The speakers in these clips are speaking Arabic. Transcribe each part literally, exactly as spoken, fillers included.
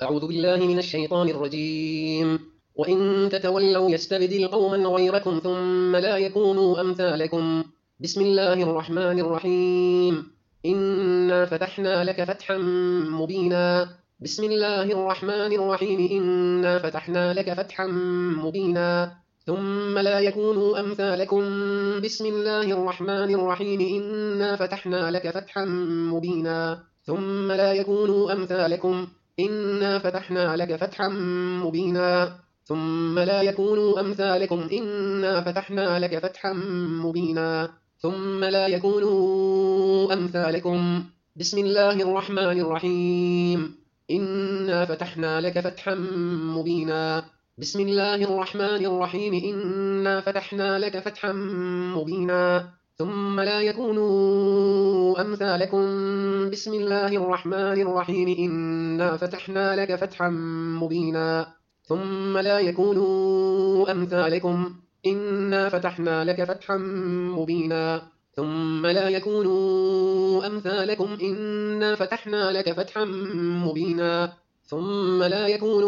أعوذ بالله من الشيطان الرجيم. وإن تتولوا يستبدل قوما غيركم ثم لا يكونوا أمثالكم. بسم الله الرحمن الرحيم. إنا فتحنا لك فتحا مبينا. بسم الله الرحمن الرحيم. إنا فتحنا لك فتحا مبينا ثم لا يكونوا أمثالكم. بسم الله الرحمن الرحيم. إنا فتحنا لك فتحا مبينا ثم لا يكونوا أمثالكم. إنا فتحنا لك فتحا مبينا ثم لا يكونوا أمثالكم. إنا فتحنا لك فتحا مبينا ثم لا يكونوا أمثالكم. بسم الله الرحمن الرحيم. إنا فتحنا لك فتحا مبينا. بسم الله الرحمن الرحيم. إنا فتحنا لك فتحا مبينا ثم لا يكونوا أمثالكم. بسم الله الرحمن الرحيم. إنا فتحنا لك فتحا مبينا ثم لا يكونوا أمثالكم. إنا فتحنا لك فتحا مبينا ثم لا يكونوا أمثالكم. إنا فتحنا لك فتحا مبينا ثم لا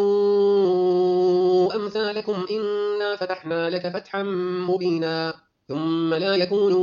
يكونوا أمثالكم. إنا فتحنا لك فتحا مبينا ثم لا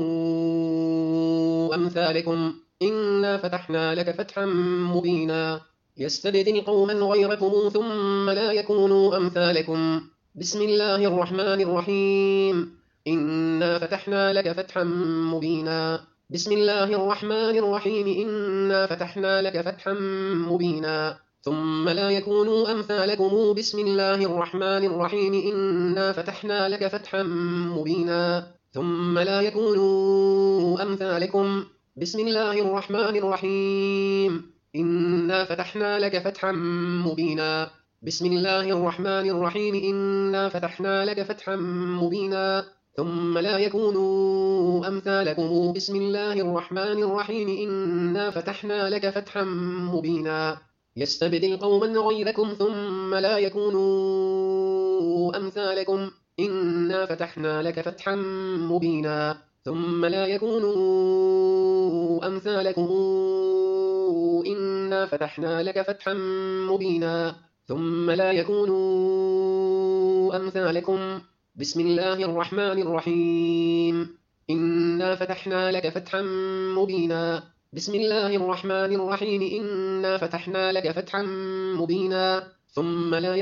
يكونوا أمثالكم. إنا فتحنا لك فتحا مبينا يستبدل قوما غيركم ثم لا يكونوا أمثالكم. بسم الله الرحمن الرحيم. إنا فتحنا لك فتحا مبينا. بسم الله الرحمن الرحيم. إنا فتحنا لك فتحا مبينا ثم لا يكونوا أمثالكم. بسم الله الرحمن الرحيم. إنا فتحنا لك فتحا مبينا ثم لا يكونوا أمثالكم. بسم الله الرحمن الرحيم. إنا فتحنا لك فتحا مبينا. بسم الله الرحمن الرحيم. إنا فتحنا لك فتحا مبينا ثم لا يكونوا أمثالكم. بسم الله الرحمن الرحيم. إنا فتحنا لك فتحا مبينا يستبدل قوما غيركم ثم لا يكونوا أمثالكم. إنا فتحنا لك فتحا مبينا ثم لا يكونوا أمثالكم. إنا فتحنا لك فتحا مبينا ثم لا يكونوا أمثالكم. بسم الله الرحمن الرحيم. إنا فتحنا لك فتحا مبينا. بسم الله الرحمن الرحيم. إنا فتحنا لك فتحا مبينا ثم لا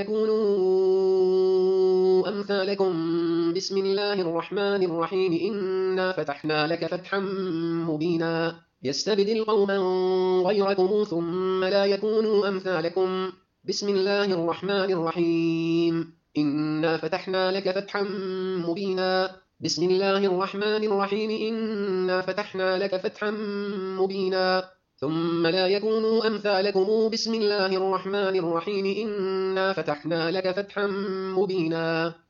يكونوا أمثالكم. بسم الله الرحمن الرحيم. إنا فتحنا لك فتحا مبينا يستبدل قوما غيركم ثم لا يكونوا أمثالكم. بسم الله الرحمن الرحيم. إنا فتحنا لك فتحا مبينا. بسم الله الرحمن الرحيم. إنا فتحنا لك فتحا مبينا ثم لا يكونوا أمثالكم. بسم الله الرحمن الرحيم. إنا فتحنا لك فتحا مبينا